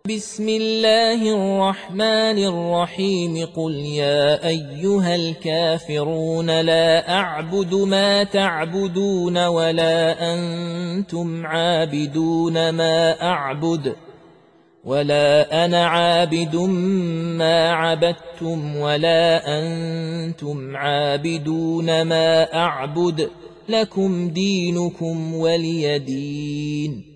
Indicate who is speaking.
Speaker 1: بسم الله الرحمن الرحيم قل يا أيها الكافرون لا أعبد ما تعبدون ولا أنتم عابدون ما أعبد ولا أنا عابد ما عبدتم ولا أنتم عابدون ما أعبد لكم دينكم ولي دين.